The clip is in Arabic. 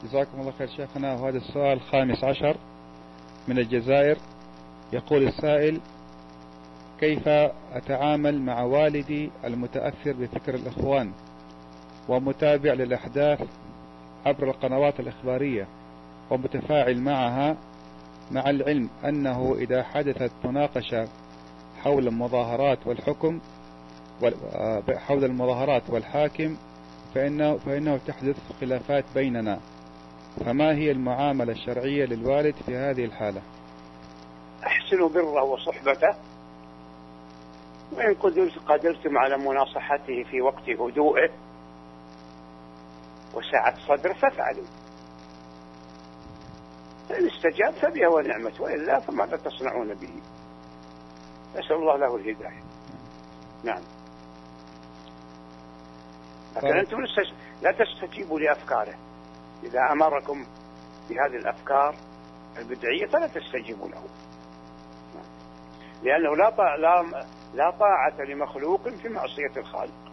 جزاكم الله خير شيخنا. وهذا السؤال 15 من الجزائر. يقول السائل: كيف أتعامل مع والدي المتأثر بفكر الإخوان ومتابع للأحداث عبر القنوات الإخبارية ومتفاعل معها، مع العلم أنه إذا حدثت مناقشة حول المظاهرات والحاكم فإنه تحدث خلافات بيننا، فما هي المعاملة الشرعية للوالد في هذه الحالة؟ أحسنوا بره وصحبته، وإن قدرتم على مناصحته في وقت هدوئه وسعة صدره فافعلوا، فإن استجاب فبها ونعمت، وإلا فماذا تصنعون به؟ نسأل الله له الهداية. نعم. لكن أنتم لا تستجيبوا لأفكاره. إذا أمركم بهذه الأفكار البدعية فلا تستجيبوا له، لأنه لا طاعة لمخلوق في معصية الخالق.